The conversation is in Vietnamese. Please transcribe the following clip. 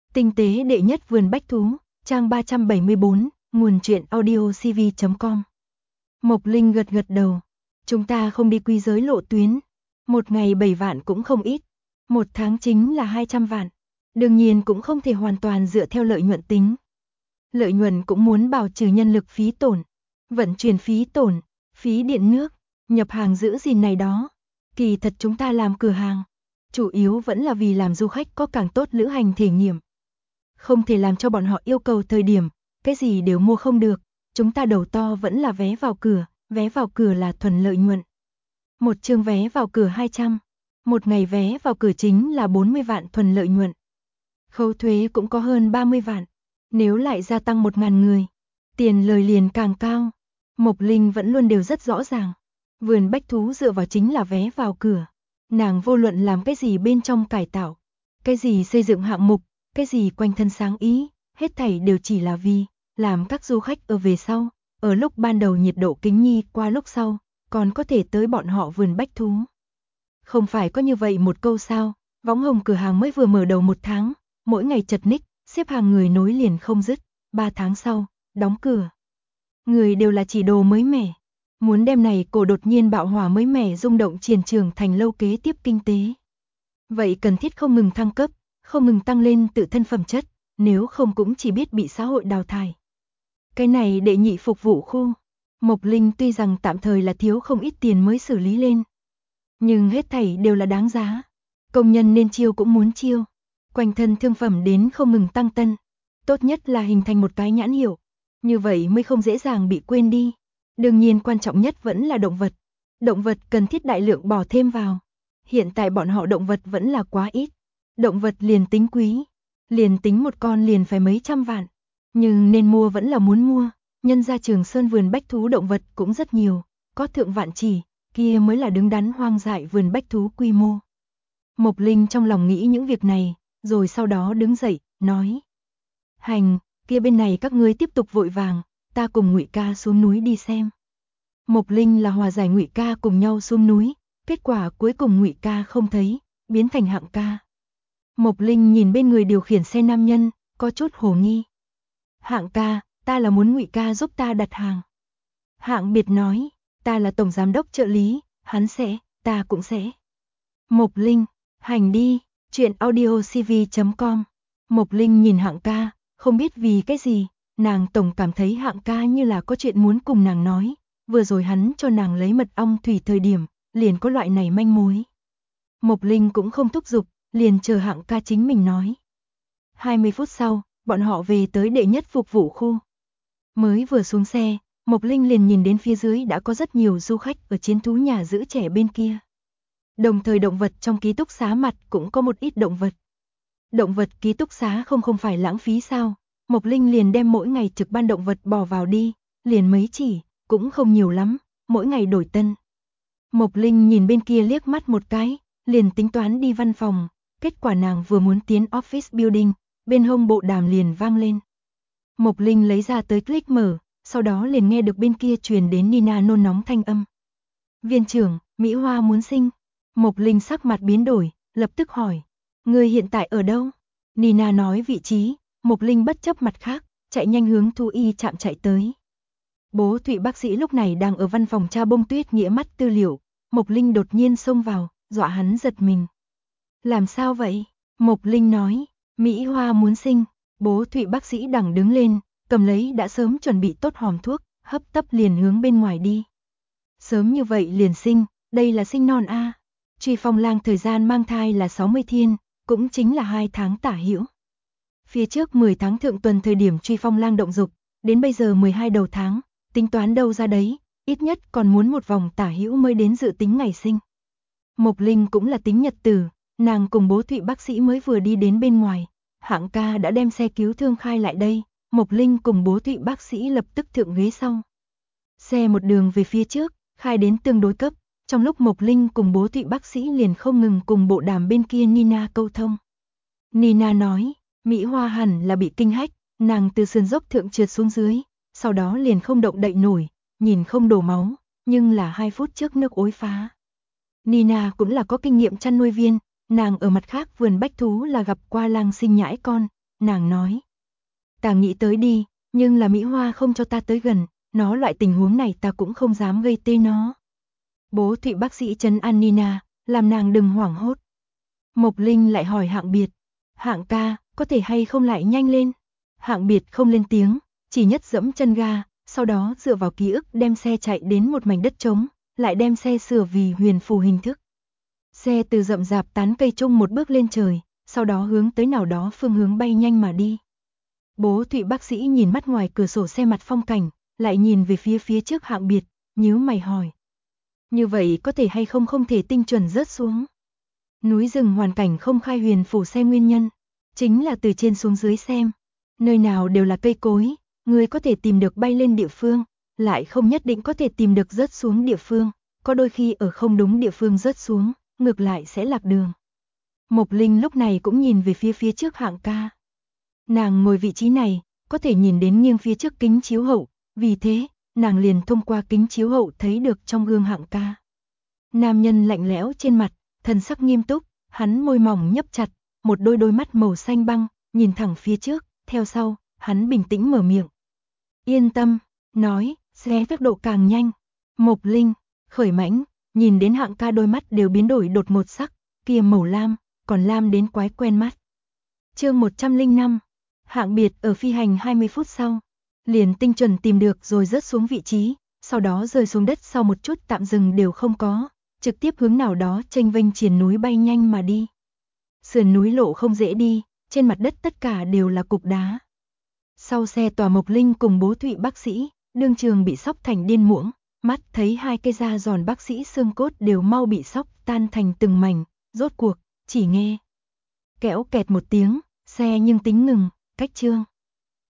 Tinh tế đệ nhất vườn bách thú, trang 374, nguồn truyện audiocv.com. Mộc Linh gật gật đầu. Chúng ta không đi quy giới lộ tuyến. Một ngày 7 vạn cũng không ít. Một tháng chính là 200 vạn. Đương nhiên cũng không thể hoàn toàn dựa theo lợi nhuận tính. Lợi nhuận cũng muốn bảo trừ nhân lực phí tổn, vận chuyển phí tổn, phí điện nước, nhập hàng giữ gìn này đó. Kỳ thật chúng ta làm cửa hàng, chủ yếu vẫn là vì làm du khách có càng tốt lữ hành thể nghiệm. Không thể làm cho bọn họ yêu cầu thời điểm, cái gì đều mua không được. Chúng ta đầu to vẫn là vé vào cửa là thuần lợi nhuận. Một chương vé vào cửa 200, một ngày vé vào cửa chính là 40 vạn thuần lợi nhuận. Khấu thuế cũng có hơn 30 vạn. Nếu lại gia tăng 1.000 người, tiền lời liền càng cao. Mộc Linh vẫn luôn đều rất rõ ràng. Vườn bách thú dựa vào chính là vé vào cửa. Nàng vô luận làm cái gì bên trong cải tạo, cái gì xây dựng hạng mục, cái gì quanh thân sáng ý, hết thảy đều chỉ là vì làm các du khách ở về sau, ở lúc ban đầu nhiệt độ kính nhi qua lúc sau, còn có thể tới bọn họ vườn bách thú. Không phải có như vậy một câu sao, Võng Hồng cửa hàng mới vừa mở đầu 1 tháng, mỗi ngày chật ních, xếp hàng người nối liền không dứt, 3 tháng sau, đóng cửa. Người đều là chỉ đồ mới mẻ, muốn đem này cổ đột nhiên bạo hỏa mới mẻ rung động triển trường thành lâu kế tiếp kinh tế. Vậy cần thiết không ngừng thăng cấp, không ngừng tăng lên tự thân phẩm chất, nếu không cũng chỉ biết bị xã hội đào thải. Cái này đệ nhị phục vụ khu, Mộc Linh tuy rằng tạm thời là thiếu không ít tiền mới xử lý lên, nhưng hết thảy đều là đáng giá. Công nhân nên chiêu cũng muốn chiêu, quanh thân thương phẩm đến không ngừng tăng tân, tốt nhất là hình thành một cái nhãn hiệu, như vậy mới không dễ dàng bị quên đi. Đương nhiên quan trọng nhất vẫn là động vật cần thiết đại lượng bỏ thêm vào. Hiện tại bọn họ động vật vẫn là quá ít, động vật liền tính quý, liền tính một con liền phải mấy trăm vạn, nhưng nên mua vẫn là muốn mua, nhân ra Trường Sơn vườn bách thú động vật cũng rất nhiều, có thượng vạn chỉ, kia mới là đứng đắn hoang dại vườn bách thú quy mô. Mộc Linh trong lòng nghĩ những việc này, rồi sau đó đứng dậy, nói: "Hành, kia bên này các ngươi tiếp tục vội vàng, ta cùng Ngụy ca xuống núi đi xem." Mộc Linh là hòa giải Ngụy ca cùng nhau xuống núi, kết quả cuối cùng Ngụy ca không thấy, biến thành Hạng ca. Mộc Linh nhìn bên người điều khiển xe nam nhân, có chút hồ nghi. "Hạng ca, ta là muốn Ngụy ca giúp ta đặt hàng." Hạng Biệt nói: "Ta là tổng giám đốc trợ lý, hắn sẽ, ta cũng sẽ." Mộc Linh: "Hành đi." Chuyện audiocv.com. Mộc Linh nhìn Hạng ca, không biết vì cái gì, nàng tổng cảm thấy Hạng ca như là có chuyện muốn cùng nàng nói, vừa rồi hắn cho nàng lấy mật ong thủy thời điểm, liền có loại này manh mối. Mộc Linh cũng không thúc giục, liền chờ Hạng ca chính mình nói. 20 phút sau, bọn họ về tới đệ nhất phục vụ khu. Mới vừa xuống xe, Mộc Linh liền nhìn đến phía dưới đã có rất nhiều du khách ở chiến thú nhà giữ trẻ bên kia. Đồng thời động vật trong ký túc xá mặt cũng có một ít động vật. Động vật ký túc xá không phải lãng phí sao? Mộc Linh liền đem mỗi ngày trực ban động vật bỏ vào đi, liền mấy chỉ, cũng không nhiều lắm, mỗi ngày đổi tân. Mộc Linh nhìn bên kia liếc mắt một cái, liền tính toán đi văn phòng, kết quả nàng vừa muốn tiến office building, bên hông bộ đàm liền vang lên. Mộc Linh lấy ra tới click mở, sau đó liền nghe được bên kia truyền đến Nina nôn nóng thanh âm. "Viên trưởng, Mỹ Hoa muốn sinh." Mộc Linh sắc mặt biến đổi, lập tức hỏi: "Ngươi hiện tại ở đâu?" Nina nói vị trí, Mộc Linh bất chấp mặt khác, chạy nhanh hướng thú y trạm chạy tới. Bố Thụy bác sĩ lúc này đang ở văn phòng tra Bông Tuyết Nghĩa mắt tư liệu, Mộc Linh đột nhiên xông vào, dọa hắn giật mình. "Làm sao vậy?" Mộc Linh nói: "Mỹ Hoa muốn sinh." Bố Thụy bác sĩ đằng đứng lên, cầm lấy đã sớm chuẩn bị tốt hòm thuốc, hấp tấp liền hướng bên ngoài đi. "Sớm như vậy liền sinh, đây là sinh non a." Truy Phong Lang thời gian mang thai là 60 thiên, cũng chính là 2 tháng tả hữu. Phía trước 10 tháng thượng tuần thời điểm Truy Phong Lang động dục, đến bây giờ 12 đầu tháng, tính toán đâu ra đấy, ít nhất còn muốn một vòng tả hữu mới đến dự tính ngày sinh. Mộc Linh cũng là tính nhật tử, nàng cùng bố Thụy bác sĩ mới vừa đi đến bên ngoài, Hạng ca đã đem xe cứu thương khai lại đây, Mộc Linh cùng bố Thụy bác sĩ lập tức thượng ghế sau. Xe một đường về phía trước, khai đến tương đối cấp. Trong lúc Mộc Linh cùng bố Thụy bác sĩ liền không ngừng cùng bộ đàm bên kia Nina câu thông. Nina nói, Mỹ Hoa hẳn là bị kinh hách, nàng từ sườn dốc thượng trượt xuống dưới, sau đó liền không động đậy nổi, nhìn không đổ máu, nhưng là 2 phút trước nước ối phá. Nina cũng là có kinh nghiệm chăn nuôi viên, nàng ở mặt khác vườn bách thú là gặp qua lang sinh nhãi con, nàng nói. Ta nghĩ tới đi, nhưng là Mỹ Hoa không cho ta tới gần, nó loại tình huống này ta cũng không dám gây tê nó. Bố Thụy bác sĩ trấn an Nina, làm nàng đừng hoảng hốt. Mộc Linh lại hỏi Hạng Biệt, Hạng ca, có thể hay không lại nhanh lên? Hạng Biệt không lên tiếng, chỉ nhất dẫm chân ga, sau đó dựa vào ký ức đem xe chạy đến một mảnh đất trống, lại đem xe sửa vì huyền phù hình thức. Xe từ rậm rạp tán cây chung một bước lên trời, sau đó hướng tới nào đó phương hướng bay nhanh mà đi. Bố Thụy bác sĩ nhìn mắt ngoài cửa sổ xe mặt phong cảnh, lại nhìn về phía trước Hạng Biệt, nhíu mày hỏi. Như vậy có thể hay không không thể tinh chuẩn rớt xuống? Núi rừng hoàn cảnh không khai huyền phủ xe nguyên nhân, chính là từ trên xuống dưới xem. Nơi nào đều là cây cối, người có thể tìm được bay lên địa phương, lại không nhất định có thể tìm được rớt xuống địa phương, có đôi khi ở không đúng địa phương rớt xuống, ngược lại sẽ lạc đường. Mộc Linh lúc này cũng nhìn về phía trước Hạng ca. Nàng ngồi vị trí này, có thể nhìn đến nghiêng phía trước kính chiếu hậu, vì thế, nàng liền thông qua kính chiếu hậu thấy được trong gương Hạng ca. Nam nhân lạnh lẽo trên mặt, thần sắc nghiêm túc, hắn môi mỏng nhấp chặt, một đôi mắt màu xanh băng, nhìn thẳng phía trước, theo sau, hắn bình tĩnh mở miệng. Yên tâm, nói, xe tốc độ càng nhanh. Mộc Linh, khởi mãnh, nhìn đến Hạng ca đôi mắt đều biến đổi đột ngột sắc, kia màu lam, còn lam đến quái quen mắt. Chương 105, Hạng Biệt ở phi hành 20 phút sau, liền tinh chuẩn tìm được rồi rớt xuống vị trí, sau đó rơi xuống đất sau một chút tạm dừng đều không có, trực tiếp hướng nào đó chênh vênh triển núi bay nhanh mà đi. Sườn núi lộ không dễ đi, trên mặt đất tất cả đều là cục đá. Sau xe tòa Mộc Linh cùng bố Thụy bác sĩ, đương trường bị sóc thành điên muỗng, mắt thấy hai cây da giòn bác sĩ xương cốt đều mau bị sóc tan thành từng mảnh, rốt cuộc, chỉ nghe. Kẽo kẹt một tiếng, xe nhưng tính ngừng, cách chương.